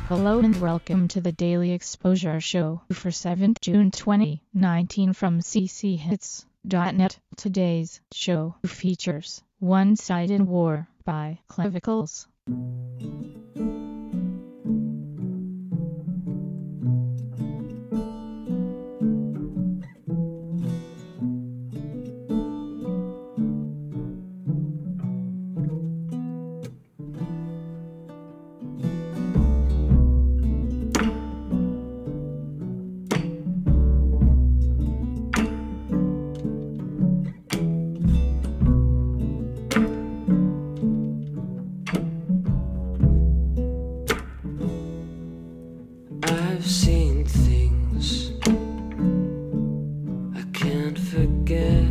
Hello and welcome to the Daily Exposure Show for 7th June 2019 from cchits.net. Today's show features One-Sided War by Clavicles. I've seen things I can't forget.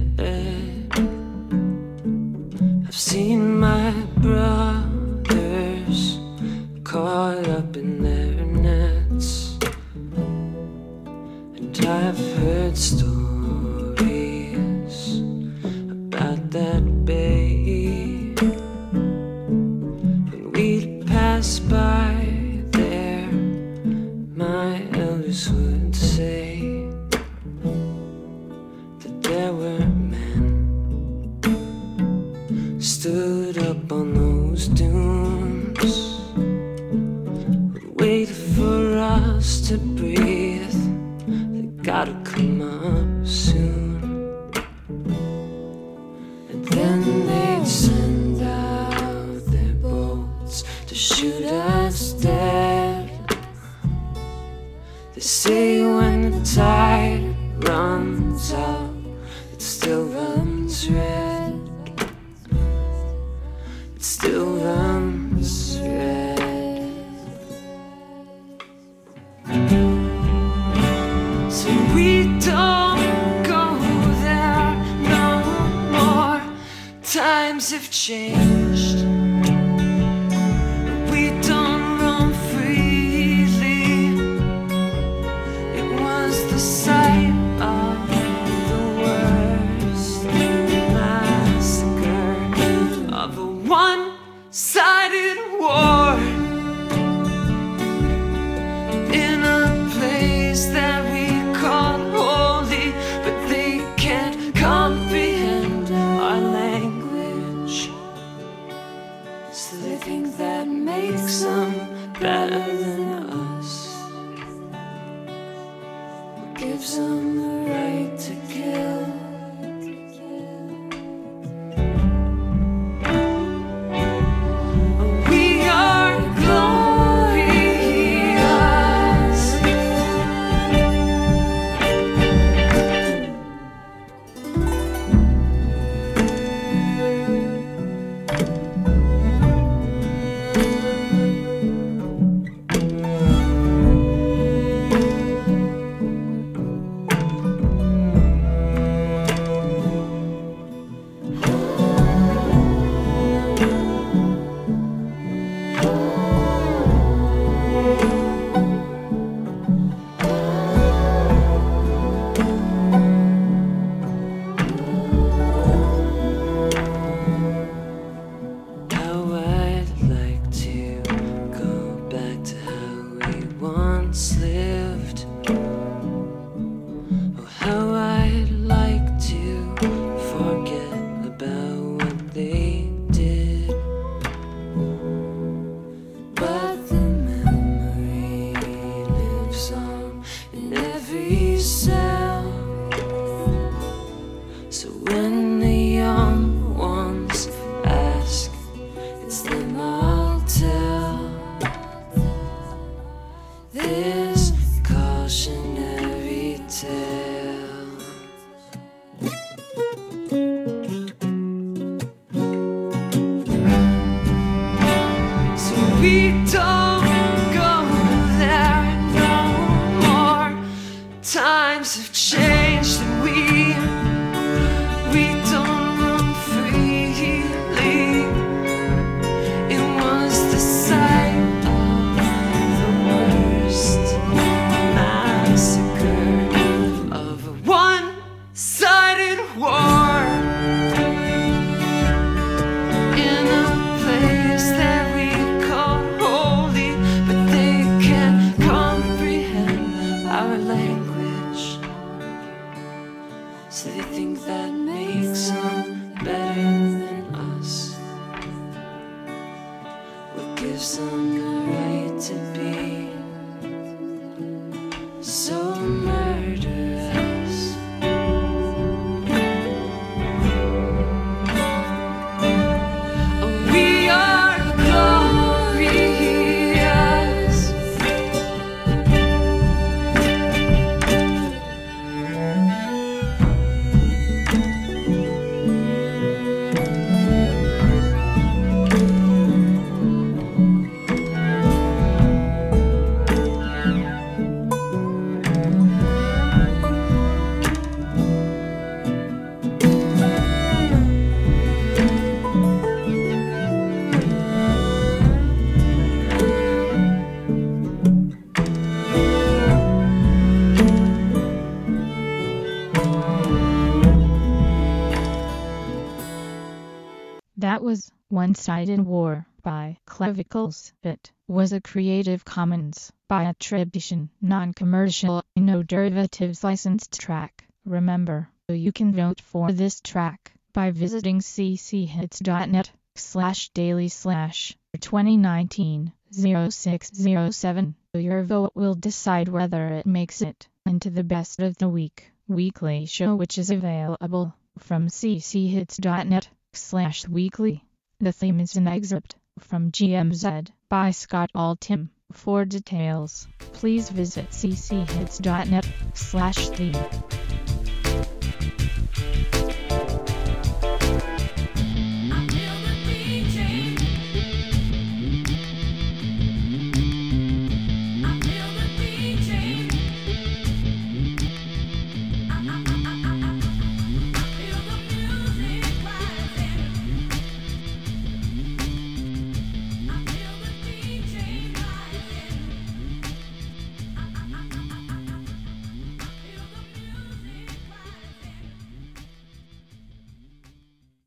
I've seen my brothers caught up in their nets, and I've heard stories about that bay when we'd pass by. My elders would say that there were men stood up on those dunes, would wait for us to breathe. They gotta come up soon, and then they'd send out their boats to shoot us dead. They say when the tide runs out, it still runs red. It still runs red. So we don't go there no more. Times have changed. We don't run freely. The sight of the worst massacre of a one-sided war in a place that we call holy, but they can't comprehend our language. So they think that makes them better than us. Gives them the right to kill. We are glorious. Lived. Oh, how I'd like to forget about what they did, but the memory lives on in every cell. So when the young ones ask, it's them I'll tell. This cautionary tale. So we don't go there no more. Times have changed and we don't That was One-Sided War by Clevicles. It was a Creative Commons by attribution, non-commercial, no derivatives licensed track. Remember, you can vote for this track by visiting cchits.net/daily/2019-0607. Your vote will decide whether it makes it into the Best of the Week weekly show, which is available from cchits.net/weekly. The theme is an excerpt from GMZ by Scott Altham. For details, please visit cchits.net/theme.